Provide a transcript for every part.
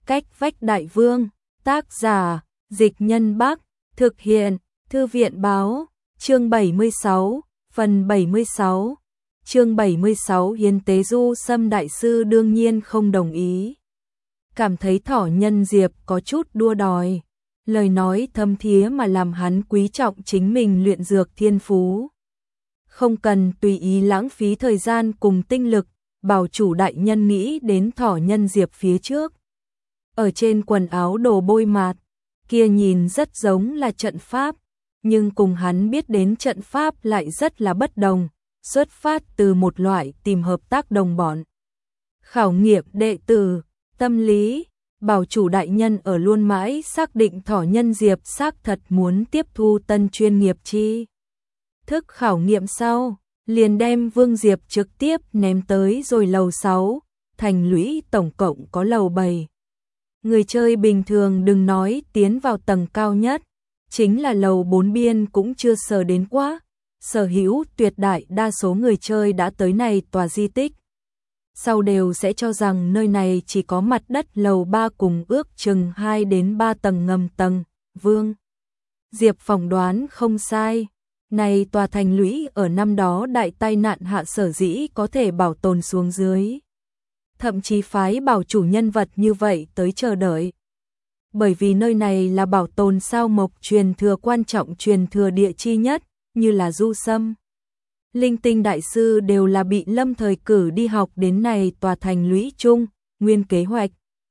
Cách vách đại vương, tác giả, Dịch Nhân Bắc, thực hiện, Thư viện báo, chương 76, phần 76. Chương 76 Hiến tế Du Sâm đại sư đương nhiên không đồng ý. Cảm thấy Thỏ Nhân Diệp có chút đua đòi, lời nói thâm thía mà làm hắn quý trọng chính mình luyện dược thiên phú. Không cần tùy ý lãng phí thời gian cùng tinh lực, bảo chủ đại nhân nghĩ đến Thỏ Nhân Diệp phía trước. Ở trên quần áo đồ bôi mạt, kia nhìn rất giống là trận pháp, nhưng cùng hắn biết đến trận pháp lại rất là bất đồng, xuất phát từ một loại tìm hợp tác đồng bọn. Khảo nghiệm đệ tử, tâm lý, bảo chủ đại nhân ở luôn mãi xác định Thỏ Nhân Diệp xác thật muốn tiếp thu tân chuyên nghiệp chi. Thức khảo nghiệm sau, liền đem Vương Diệp trực tiếp ném tới rồi lầu 6, thành lũy tổng cộng có lầu 7. Người chơi bình thường đừng nói tiến vào tầng cao nhất, chính là lầu 4 biên cũng chưa sờ đến quá. Sở hữu tuyệt đại đa số người chơi đã tới này tòa di tích, sau đều sẽ cho rằng nơi này chỉ có mặt đất lầu 3 cùng ước chừng 2 đến 3 tầng ngầm tầng. Vương Diệp phỏng đoán không sai, này tòa thành lũy ở năm đó đại tai nạn hạ sở dĩ có thể bảo tồn xuống dưới. Thậm chí phái bảo chủ nhân vật như vậy tới chờ đợi. Bởi vì nơi này là bảo tồn sao mộc truyền thừa quan trọng truyền thừa địa chi nhất, như là Du Sâm, Linh Tinh đại sư đều là bị lâm thời cử đi học đến này tòa thành lũy chung, nguyên kế hoạch.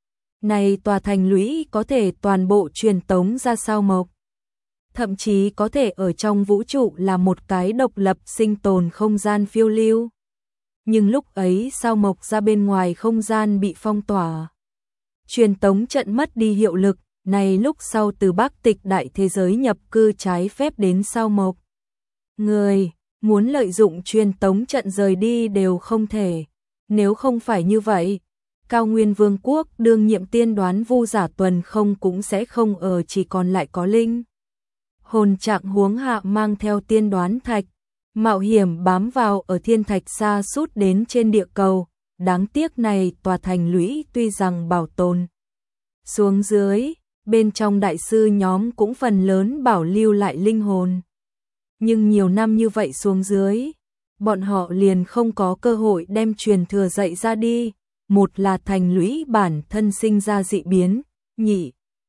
Này tòa thành lũy có thể toàn bộ truyền tống ra sao mộc. Thậm chí có thể ở trong vũ trụ là một cái độc lập sinh tồn không gian phiêu lưu. Nhưng lúc ấy sao mộc ra bên ngoài không gian bị phong tỏa. Truyền tống trận mất đi hiệu lực, này lúc sau từ Bắc Tịch đại thế giới nhập cư trái phép đến sao mộc. Người muốn lợi dụng truyền tống trận rời đi đều không thể. Nếu không phải như vậy, Cao Nguyên Vương quốc đương nhiệm tiên đoán Vu Giả Tuần không cũng sẽ không ở, chỉ còn lại có linh hồn trạng huống hạ mang theo tiên đoán thạch, mạo hiểm bám vào ở thiên thạch xa sút đến trên địa cầu. Đáng tiếc này tòa thành lũy tuy rằng bảo tồn xuống dưới, bên trong đại sư nhóm cũng phần lớn bảo lưu lại linh hồn. Nhưng nhiều năm như vậy xuống dưới, bọn họ liền không có cơ hội đem truyền thừa dạy ra đi. Một là thành lũy bản thân sinh ra dị biến, nhị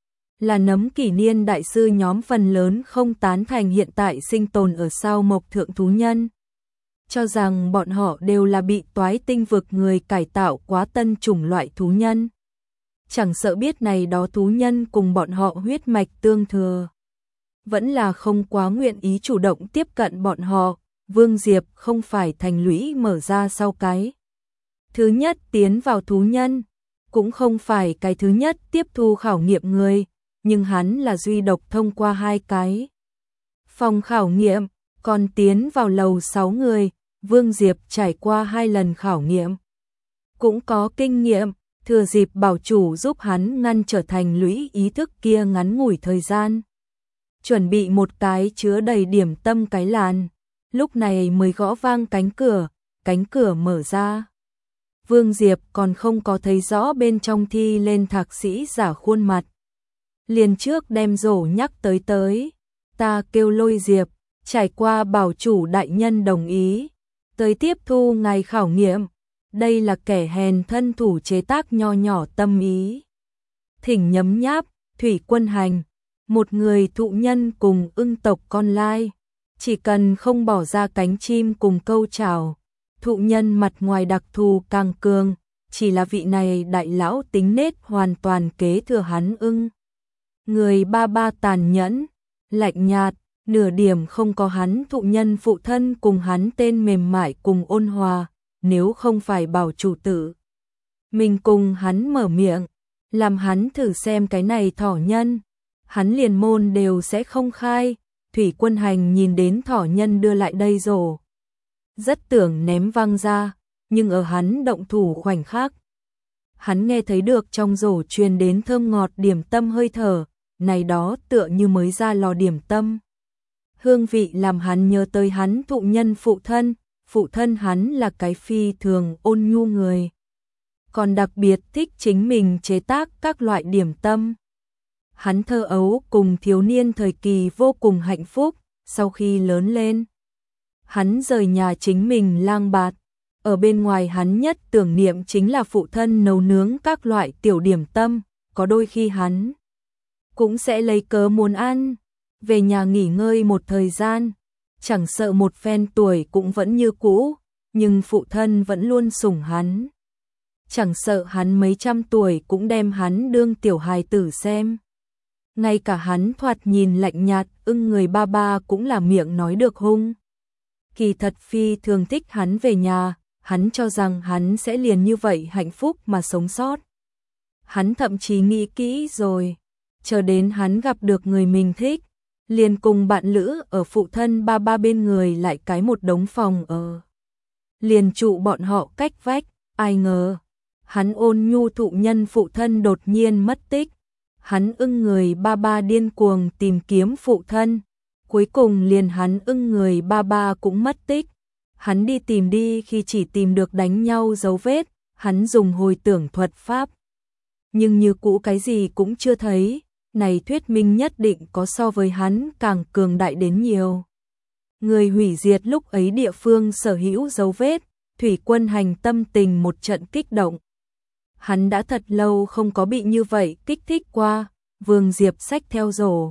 là nấm kỷ niên đại sư nhóm phần lớn không tán thành hiện tại sinh tồn ở sao mộc thượng thú nhân. Cho rằng bọn họ đều là bị toái tinh vực người cải tạo quá tân chủng loại thú nhân. Chẳng sợ biết này đó thú nhân cùng bọn họ huyết mạch tương thừa, vẫn là không quá nguyện ý chủ động tiếp cận bọn họ. Vương Diệp không phải thành lũy mở ra sau cái thứ nhất tiến vào thú nhân, cũng không phải cái thứ nhất tiếp thu khảo nghiệm người, nhưng hắn là duy độc thông qua 2 cái phòng khảo nghiệm, còn tiến vào lầu 6 người. Vương Diệp trải qua 2 lần khảo nghiệm, cũng có kinh nghiệm, thừa dịp bảo chủ giúp hắn ngăn trở thành lũy ý thức kia ngắn ngủi thời gian. Chuẩn bị một cái chứa đầy điểm tâm cái làn, lúc này mới gõ vang cánh cửa mở ra. Vương Diệp còn không có thấy rõ bên trong thi lên thạc sĩ giả khuôn mặt. Liền trước đem rổ nhắc tới, ta kêu Lôi Diệp, trải qua bảo chủ đại nhân đồng ý, tới tiếp thu ngài khảo nghiệm. Đây là kẻ hèn thân thủ chế tác nho nhỏ tâm ý. Thỉnh nhấm nháp, Thủy Quân Hành, một người thụ nhân cùng ưng tộc con lai, chỉ cần không bỏ ra cánh chim cùng câu chào, thụ nhân mặt ngoài đặc thù càng cường, chỉ là vị này đại lão tính nết hoàn toàn kế thừa hắn ưng. Người ba tàn nhẫn, lạnh nhạt, nửa điểm không có hắn thụ nhân phụ thân cùng hắn tên mềm mại cùng ôn hòa. Nếu không phải bảo chủ tử mình cùng hắn mở miệng, làm hắn thử xem cái này thỏ nhân, hắn liền môn đều sẽ không khai. Thủy Quân Hành nhìn đến thỏ nhân đưa lại đây rổ, rất tưởng ném văng ra, nhưng ở hắn động thủ khoảnh khắc, hắn nghe thấy được trong rổ truyền đến thơm ngọt điểm tâm hơi thở, này đó tựa như mới ra lò điểm tâm. Hương vị làm hắn nhớ tới hắn thụ nhân phụ thân hắn là cái phi thường ôn nhu người. còn đặc biệt thích chính mình chế tác các loại điểm tâm. Hắn thơ ấu cùng thiếu niên thời kỳ vô cùng hạnh phúc, sau khi lớn lên. Hắn rời nhà chính mình lang bạt, ở bên ngoài hắn nhất tưởng niệm chính là phụ thân nấu nướng các loại tiểu điểm tâm, có đôi khi hắn cũng sẽ lấy cớ muốn ăn, về nhà nghỉ ngơi một thời gian, chẳng sợ một phen tuổi cũng vẫn như cũ, nhưng phụ thân vẫn luôn sủng hắn. Chẳng sợ hắn mấy trăm tuổi cũng đem hắn đương tiểu hài tử xem. Ngay cả hắn thoạt nhìn lạnh nhạt, ưng người ba ba cũng là miệng nói được hung. Kỳ thật phi thường thích hắn về nhà, hắn cho rằng hắn sẽ liền như vậy hạnh phúc mà sống sót. Hắn thậm chí nghĩ kỹ rồi, chờ đến hắn gặp được người mình thích, liền cùng bạn lữ ở phụ thân ba ba bên người lại cái một đống phòng ở. Liền trụ bọn họ cách vách, ai ngờ, hắn ôn nhu thụ nhân phụ thân đột nhiên mất tích. Hắn ưng người ba ba điên cuồng tìm kiếm phụ thân, cuối cùng liền hắn ưng người ba ba cũng mất tích. Hắn đi tìm đi khi chỉ tìm được đánh nhau dấu vết, hắn dùng hồi tưởng thuật pháp. Nhưng như cũ cái gì cũng chưa thấy, này thuyết minh nhất định có so với hắn càng cường đại đến nhiều. Người hủy diệt lúc ấy địa phương sở hữu dấu vết, Thủy Quân Hành tâm tình một trận kích động. Hắn đã thật lâu không có bị như vậy kích thích qua, Vương Diệp xách theo rổ.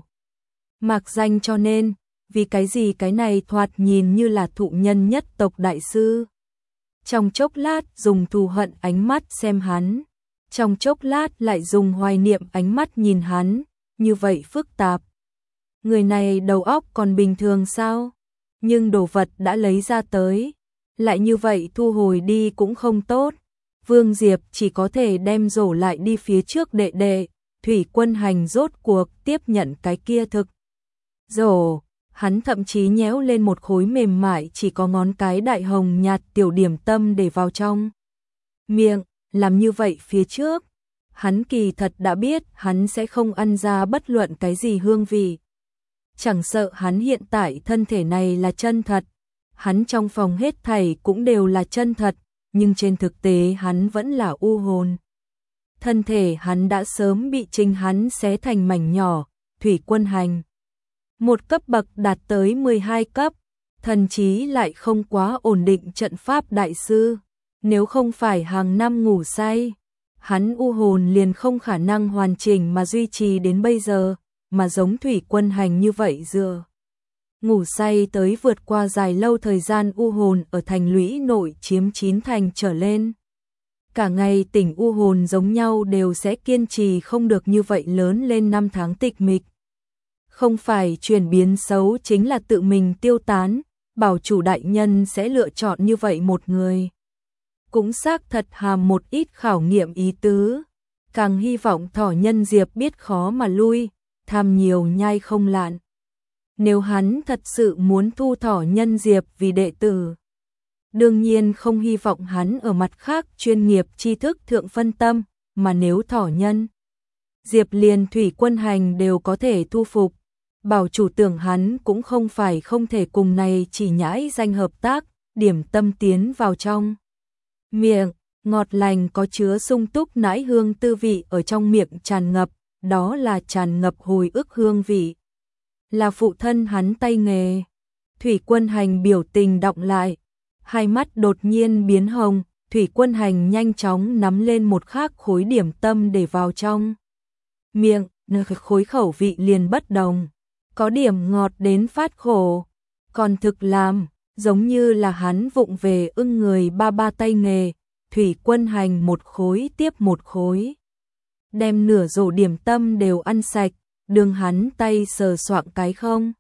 Mạc danh cho nên, vì cái gì cái này thoạt nhìn như là thụ nhân nhất tộc đại sư. Trong chốc lát dùng thù hận ánh mắt xem hắn, trong chốc lát lại dùng hoài niệm ánh mắt nhìn hắn, như vậy phức tạp. Người này đầu óc còn bình thường sao? Nhưng đồ vật đã lấy ra tới, lại như vậy thu hồi đi cũng không tốt. Vương Diệp chỉ có thể đem rổ lại đi phía trước đệ đệ, Thủy Quân Hành rốt cuộc tiếp nhận cái kia thực. Rổ, hắn thậm chí nhéo lên một khối mềm mại chỉ có ngón cái đại hồng nhạt tiểu điểm tâm để vào trong miệng, làm như vậy phía trước. Hắn kỳ thật đã biết hắn sẽ không ăn ra bất luận cái gì hương vị. Chẳng sợ hắn hiện tại thân thể này là chân thật, hắn trong phòng hết thảy cũng đều là chân thật, nhưng trên thực tế hắn vẫn là u hồn. Thân thể hắn đã sớm bị chính hắn xé thành mảnh nhỏ. Thủy Quân Hành một cấp bậc đạt tới 12 cấp, thần trí lại không quá ổn định trận pháp đại sư. Nếu không phải hàng năm ngủ say, hắn u hồn liền không khả năng hoàn chỉnh mà duy trì đến bây giờ, mà giống Thủy Quân Hành như vậy dựa. Ngủ say tới vượt qua dài lâu thời gian u hồn ở thành lũy nội chiếm 9 thành trở lên. Cả ngày tỉnh u hồn giống nhau đều sẽ kiên trì không được như vậy lớn lên 5 tháng tịch mịch. Không phải chuyển biến xấu chính là tự mình tiêu tán, bảo chủ đại nhân sẽ lựa chọn như vậy một người. Cũng xác thật hàm một ít khảo nghiệm ý tứ, càng hy vọng Thỏ Nhân Diệp biết khó mà lui, tham nhiều nhai không lạn. Nếu hắn thật sự muốn thu Thỏ Nhân Diệp vì đệ tử, đương nhiên không hy vọng hắn ở mặt khác chuyên nghiệp tri thức thượng phân tâm, mà nếu Thỏ Nhân Diệp liền Thủy Quân Hành đều có thể thu phục, bảo chủ tưởng hắn cũng không phải không thể cùng này chỉ nhãi danh hợp tác, điểm tâm tiến vào trong miệng, ngọt lành có chứa sung túc nãi hương tư vị ở trong miệng tràn ngập, đó là tràn ngập hồi ức hương vị. Là phụ thân hắn tay nghề. Thủy Quân Hành biểu tình đọng lại, hai mắt đột nhiên biến hồng, Thủy Quân Hành nhanh chóng nắm lên một khác khối điểm tâm để vào trong miệng, khối khẩu vị liền bất đồng, có điểm ngọt đến phát khổ, còn thực làm, giống như là hắn vụng về ưng người ba ba tay nghề. Thủy Quân Hành một khối tiếp một khối, đem nửa rổ điểm tâm đều ăn sạch, đường hắn tay sờ soạng cái không.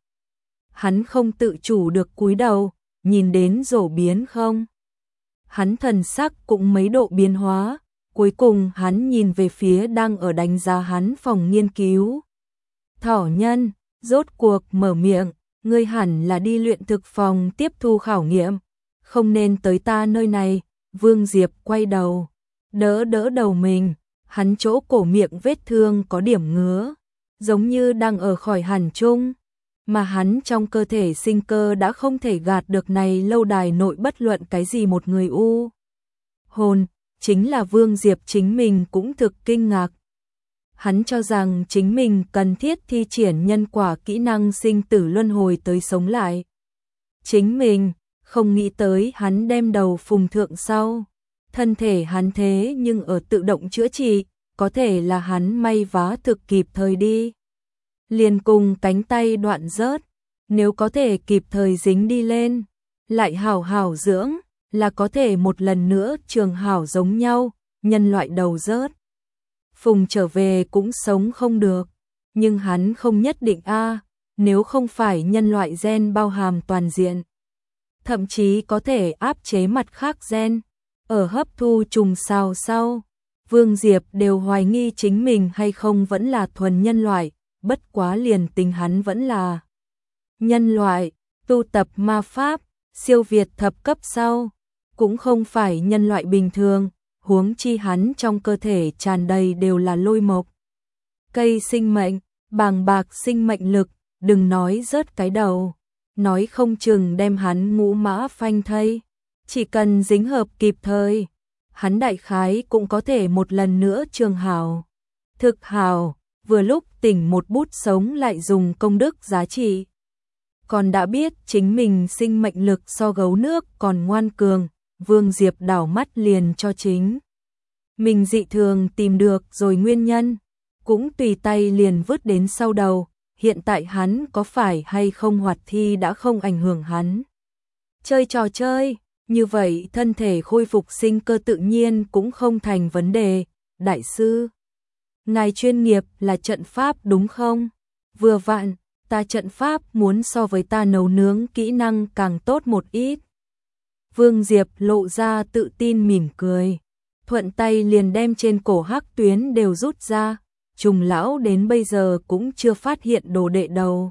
Hắn không tự chủ được cúi đầu, nhìn đến rổ biến không. Hắn thần sắc cũng mấy độ biến hóa, cuối cùng hắn nhìn về phía đang ở đánh giá hắn phòng nghiên cứu. Thỏ Nhân, rốt cuộc mở miệng, ngươi hẳn là đi luyện thực phòng tiếp thu khảo nghiệm, không nên tới ta nơi này. Vương Diệp quay đầu, đỡ đầu mình, hắn chỗ cổ miệng vết thương có điểm ngứa, giống như đang ở khỏi hẳn chung, mà hắn trong cơ thể sinh cơ đã không thể gạt được này lâu đài nội bất luận cái gì một người u hồn, chính là Vương Diệp chính mình cũng thực kinh ngạc. Hắn cho rằng chính mình cần thiết thi triển nhân quả kỹ năng sinh tử luân hồi tới sống lại. Chính mình, không nghĩ tới hắn đem đầu phùng thượng sau. Thân thể hắn thế nhưng ở tự động chữa trị, có thể là hắn may vá thực kịp thời đi. Liền cùng cánh tay đoạn rớt, nếu có thể kịp thời dính đi lên, lại hảo hảo dưỡng, là có thể một lần nữa trường hảo giống nhau, nhân loại đầu rớt. Phùng trở về cũng sống không được, nhưng hắn không nhất định nếu không phải nhân loại gen bao hàm toàn diện. Thậm chí có thể áp chế mặt khác gen, ở hấp thu trùng sao sau. Vương Diệp đều hoài nghi chính mình hay không vẫn là thuần nhân loại, bất quá liền tính hắn vẫn là nhân loại, tu tập ma pháp, siêu việt thập cấp sau, cũng không phải nhân loại bình thường, huống chi hắn trong cơ thể tràn đầy đều là lôi mộc. Cây sinh mệnh, bàng bạc sinh mệnh lực, đừng nói rớt cái đầu, nói không chừng đem hắn ngũ mã phanh thây, chỉ cần dính hợp kịp thời, hắn đại khái cũng có thể một lần nữa trường hào. Thực hào, vừa lúc tỉnh một bút sống lại dùng công đức giá trị. Còn đã biết chính mình sinh mệnh lực so gấu nước còn ngoan cường, Vương Diệp đảo mắt liền cho chính mình dị thường tìm được rồi nguyên nhân, cũng tùy tay liền vứt đến sau đầu, hiện tại hắn có phải hay không hoạt thi đã không ảnh hưởng hắn. Chơi trò chơi, như vậy thân thể khôi phục sinh cơ tự nhiên cũng không thành vấn đề, đại sư. Ngài chuyên nghiệp là trận pháp đúng không? Vừa vặn, ta trận pháp muốn so với ta nấu nướng kỹ năng càng tốt một ít. Vương Diệp lộ ra tự tin mỉm cười, thuận tay liền đem trên cổ hắc tuyến đều rút ra, Trùng lão đến bây giờ cũng chưa phát hiện đồ đệ đầu.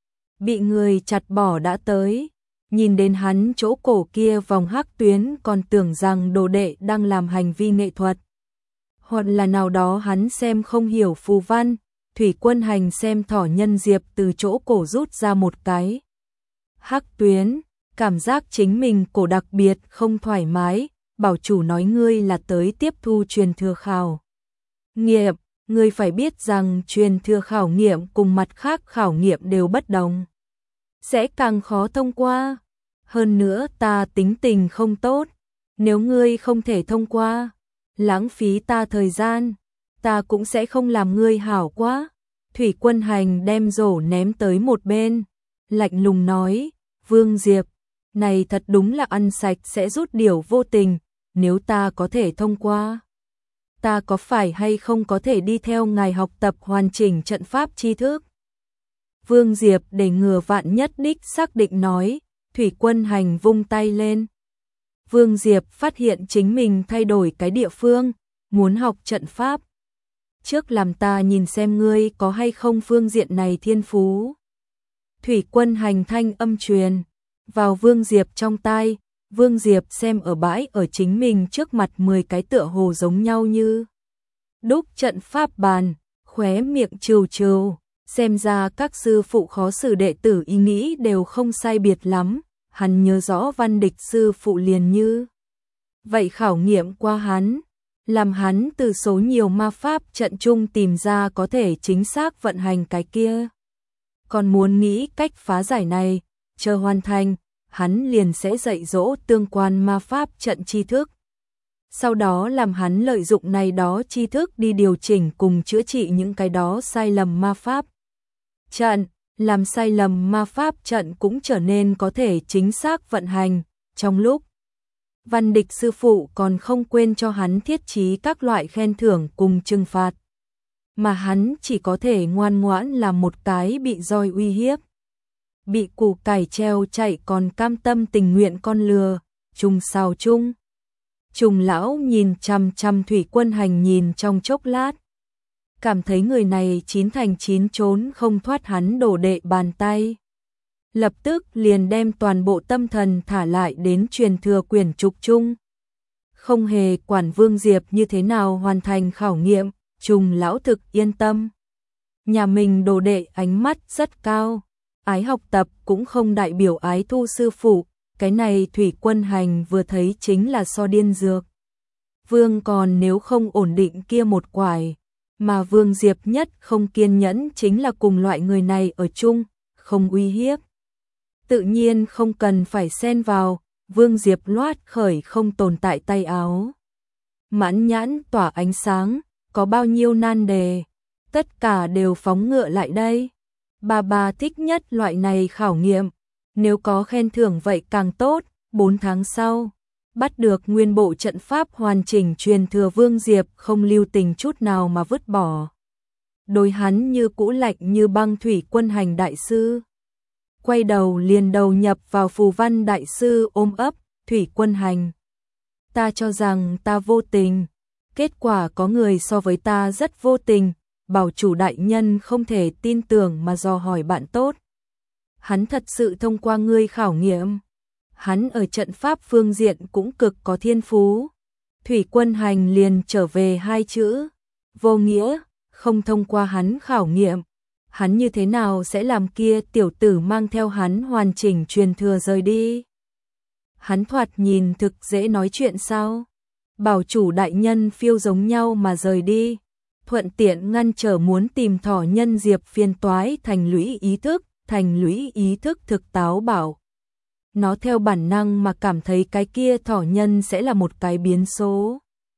Bị người chặt bỏ đã tới, nhìn đến hắn chỗ cổ kia vòng hắc tuyến còn tưởng rằng đồ đệ đang làm hành vi nghệ thuật. Hoặc là nào đó hắn xem không hiểu phù văn, Thủy Quân Hành xem thỏ nhân diệp từ chỗ cổ rút ra một cái hắc tuyến, cảm giác chính mình cổ đặc biệt không thoải mái, bảo chủ nói ngươi là tới tiếp thu truyền thừa khảo nghiệm, ngươi phải biết rằng truyền thừa khảo nghiệm cùng mặt khác khảo nghiệm đều bất đồng, sẽ càng khó thông qua. Hơn nữa ta tính tình không tốt, nếu ngươi không thể thông qua, lãng phí ta thời gian, ta cũng sẽ không làm ngươi hảo quá. Thủy Quân Hành đem rổ ném tới một bên, lạnh lùng nói, Vương Diệp, này thật đúng là ăn sạch sẽ rút điều vô tình, nếu ta có thể thông qua, ta có phải hay không có thể đi theo ngài học tập hoàn chỉnh trận pháp tri thức? Vương Diệp để ngừa vạn nhất đích xác định nói, Thủy Quân Hành vung tay lên. Vương Diệp phát hiện chính mình thay đổi cái địa phương, muốn học trận pháp. Trước làm ta nhìn xem ngươi có hay không phương diện này thiên phú. Thủy Quân Hành thanh âm truyền vào Vương Diệp trong tai, Vương Diệp xem ở bãi ở chính mình trước mặt 10 cái tựa hồ giống nhau như đúc trận pháp bàn, khóe miệng trừ trừ, xem ra các sư phụ khó xử đệ tử ý nghĩ đều không sai biệt lắm, hắn nhớ rõ Văn Địch sư phụ liền như vậy khảo nghiệm qua hắn, làm hắn từ số nhiều ma pháp trận chung tìm ra có thể chính xác vận hành cái kia. Còn muốn nghĩ cách phá giải này, chờ hoàn thành, hắn liền sẽ dạy dỗ tương quan ma pháp trận tri thức. Sau đó làm hắn lợi dụng này đó tri thức đi điều chỉnh cùng chữa trị những cái đó sai lầm ma pháp trận, làm sai lầm ma pháp trận cũng trở nên có thể chính xác vận hành. Trong lúc Văn Địch sư phụ còn không quên cho hắn thiết trí các loại khen thưởng cùng trừng phạt, mà hắn chỉ có thể ngoan ngoãn làm một cái bị roi uy hiếp, bị củ cải treo chạy còn cam tâm tình nguyện con lừa. Trùng sao chung, Trùng lão nhìn chằm chằm Thủy Quân Hành nhìn trong chốc lát, cảm thấy người này 9 thành 9 trốn không thoát hắn đổ đệ bàn tay. Lập tức liền đem toàn bộ tâm thần thả lại đến truyền thừa quyển trục chung. Không hề quản Vương Diệp như thế nào hoàn thành khảo nghiệm, Trùng lão thực yên tâm. Nhà mình đồ đệ ánh mắt rất cao, ái học tập cũng không đại biểu ái thu sư phụ, cái này Thủy Quân Hành vừa thấy chính là so điên dược. Vương còn nếu không ổn định kia một quải, mà Vương Diệp nhất không kiên nhẫn chính là cùng loại người này ở chung, không uy hiếp. Tự nhiên không cần phải xen vào, Vương Diệp loát khởi không tồn tại tay áo. Mãn nhãn tỏa ánh sáng, có bao nhiêu nan đề, tất cả đều phóng ngựa lại đây. Bà thích nhất loại này khảo nghiệm, nếu có khen thưởng vậy càng tốt. 4 tháng sau, bắt được nguyên bộ trận pháp hoàn chỉnh truyền thừa, Vương Diệp không lưu tình chút nào mà vứt bỏ. Đối hắn như cũ lạnh như băng Thủy Quân Hành đại sư. Quay đầu liền đầu nhập vào Phù Văn đại sư ôm ấp, Thủy Quân Hành. Ta cho rằng ta vô tình, kết quả có người so với ta rất vô tình, bảo chủ đại nhân không thể tin tưởng mà dò hỏi bạn tốt. Hắn thật sự thông qua ngươi khảo nghiệm. Hắn ở trận pháp phương diện cũng cực có thiên phú. Thủy Quân Hành liền trở về 2 chữ, vô nghĩa, không thông qua hắn khảo nghiệm. Hắn như thế nào sẽ làm kia tiểu tử mang theo hắn hoàn chỉnh truyền thừa rời đi? Hắn thoạt nhìn thực dễ nói chuyện sao? Bảo chủ đại nhân phiêu giống nhau mà rời đi, thuận tiện ngăn trở muốn tìm thỏ nhân Diệp phiền toái. Thành lũy ý thức thực táo bảo. Nó theo bản năng mà cảm thấy cái kia thỏ nhân sẽ là một cái biến số.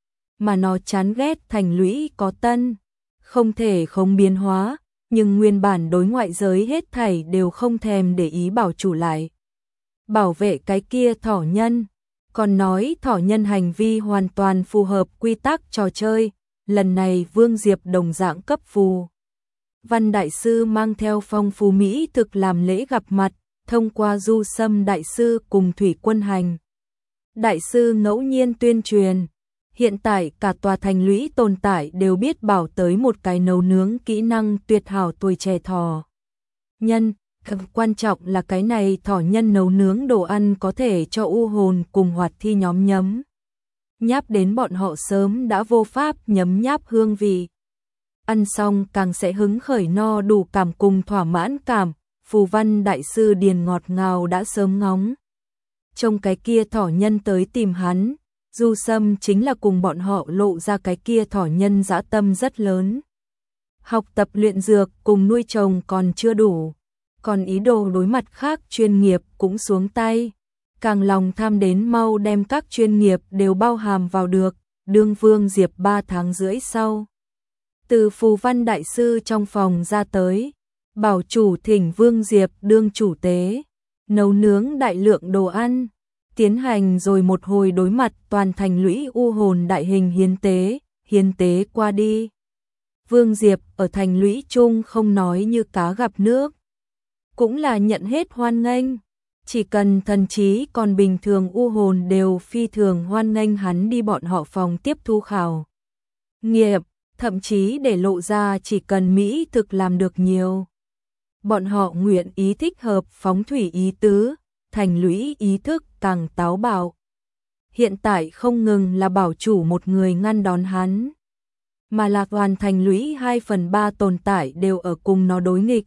Mà nó chán ghét thành lũy có tân, không thể không biến hóa, nhưng nguyên bản đối ngoại giới hết thảy đều không thèm để ý bảo chủ lại. Bảo vệ cái kia thỏ nhân, còn nói thỏ nhân hành vi hoàn toàn phù hợp quy tắc trò chơi. Lần này Vương Diệp đồng dạng cấp Phù Văn đại sư mang theo phong phú mỹ thực làm lễ gặp mặt, thông qua Du Sâm đại sư cùng Thủy Quân Hành đại sư ngẫu nhiên tuyên truyền. Hiện tại cả tòa thành lũy tồn tại đều biết bảo tới một cái nấu nướng kỹ năng tuyệt hảo tuổi trẻ thỏ nhân. Quan trọng là cái này thỏ nhân nấu nướng đồ ăn có thể cho u hồn cùng hoạt thi nhóm nhấm nháp đến bọn họ sớm đã vô pháp nhấm nháp hương vị. Ăn xong càng sẽ hứng khởi no đủ cảm cùng thỏa mãn cảm. Phù Văn đại sư Điền ngọt ngào đã sớm ngóng trông cái kia thỏ nhân tới tìm hắn. Du Sâm chính là cùng bọn họ lộ ra cái kia thỏ nhân dã tâm rất lớn. Học tập luyện dược cùng nuôi trồng còn chưa đủ, còn ý đồ đối mặt khác chuyên nghiệp cũng xuống tay. Càng lòng tham đến mau đem các chuyên nghiệp đều bao hàm vào được. Đương Vương Diệp 3 tháng rưỡi sau, từ Phù Văn đại sư trong phòng ra tới, bảo chủ thỉnh Vương Diệp đương chủ tế, nấu nướng đại lượng đồ ăn, tiến hành rồi một hồi đối mặt toàn thành lũy u hồn đại hình hiến tế qua đi. Vương Diệp ở thành lũy chung không nói như cá gặp nước, cũng là nhận hết hoan nghênh. Chỉ cần thần trí còn bình thường u hồn đều phi thường hoan nghênh hắn đi bọn họ phòng tiếp thu khảo nghiệm, thậm chí để lộ ra chỉ cần mỹ thực làm được nhiều, bọn họ nguyện ý thích hợp phóng thủy ý tứ. Thành lũy ý thức càng táo bạo. Hiện tại không ngừng là bảo chủ một người ngăn đón hắn, mà là toàn thành lũy 2/3 tồn tại đều ở cùng nó đối nghịch.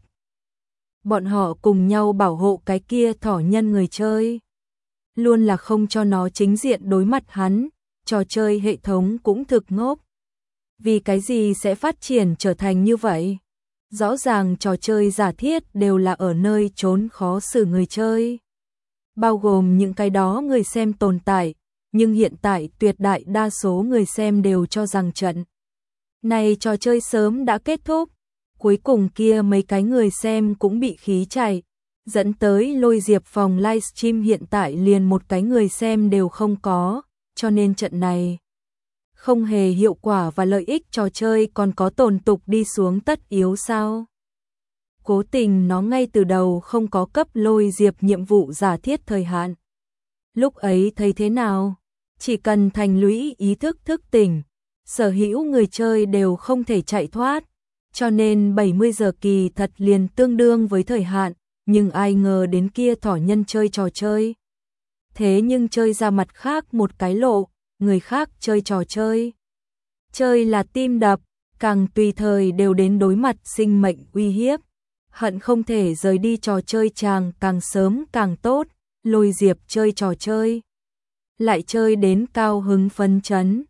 Bọn họ cùng nhau bảo hộ cái kia thỏ nhân người chơi, luôn là không cho nó chính diện đối mặt hắn. Trò chơi hệ thống cũng thực ngốc. Vì cái gì sẽ phát triển trở thành như vậy? Rõ ràng trò chơi giả thiết đều là ở nơi trốn khó xử người chơi, bao gồm những cái đó người xem tồn tại, nhưng hiện tại tuyệt đại đa số người xem đều cho rằng trận này trò chơi sớm đã kết thúc. Cuối cùng kia mấy cái người xem cũng bị khí chạy, dẫn tới Lôi Diệp phòng livestream hiện tại liền một cái người xem đều không có, cho nên trận này không hề hiệu quả và lợi ích trò chơi còn có tồn tục đi xuống tất yếu sao? Cố tình nó ngay từ đầu không có cấp Lôi Diệp nhiệm vụ giả thiết thời hạn. Lúc ấy thấy thế nào? Chỉ cần thành lũy ý thức thức tỉnh, sở hữu người chơi đều không thể chạy thoát, cho nên 70 giờ kỳ thật liền tương đương với thời hạn, nhưng ai ngờ đến kia thỏ nhân chơi trò chơi. Thế nhưng chơi ra mặt khác một cái lộ, người khác chơi trò chơi. Chơi là tim đập, càng tùy thời đều đến đối mặt sinh mệnh uy hiếp. Hận không thể rời đi trò chơi chàng càng sớm càng tốt. Lôi Diệp chơi trò chơi, lại chơi đến cao hứng phấn chấn.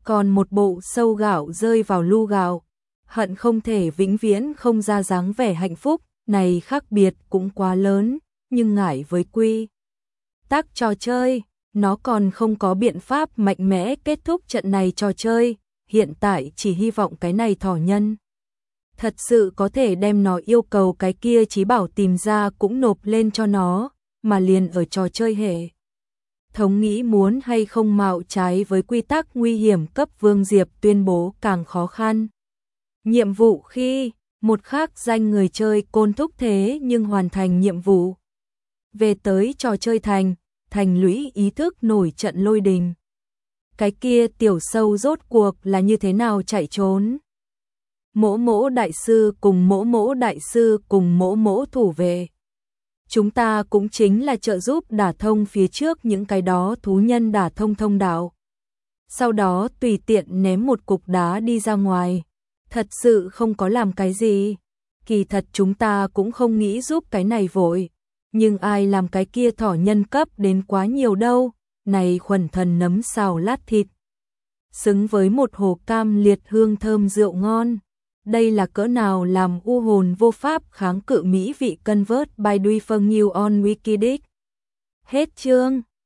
còn một bộ sâu gạo rơi vào lu gạo, hận không thể vĩnh viễn không ra dáng vẻ hạnh phúc, này khác biệt cũng quá lớn, nhưng ngại với quy tắc trò chơi, nó còn không có biện pháp mạnh mẽ kết thúc trận này trò chơi, hiện tại chỉ hy vọng cái này thỏ nhân thật sự có thể đem nó yêu cầu cái kia chí bảo tìm ra cũng nộp lên cho nó, mà liền ở trò chơi hệ thống nghĩ muốn hay không mạo trái với quy tắc nguy hiểm cấp Vương Diệp tuyên bố càng khó khăn. Nhiệm vụ khi một khác danh người chơi côn thúc thế nhưng hoàn thành nhiệm vụ. Về tới trò chơi thành lũy ý thức nổi trận lôi đình. Cái kia tiểu sâu rốt cuộc là như thế nào chạy trốn? Mỗ mỗ đại sư cùng mỗ mỗ thủ về. Chúng ta cũng chính là trợ giúp đả thông phía trước những cái đó thú nhân đả thông thông đạo. Sau đó tùy tiện ném một cục đá đi ra ngoài. Thật sự không có làm cái gì. Kỳ thật chúng ta cũng không nghĩ giúp cái này vội. Nhưng ai làm cái kia thỏ nhân cấp đến quá nhiều đâu. Này khuẩn thần nấm xào lát thịt. Xứng với một hồ cam liệt hương thơm rượu ngon. Đây là cỡ nào làm u hồn vô pháp kháng cự mỹ vị convert by Duy Phân New on Wikidic. Hết chương.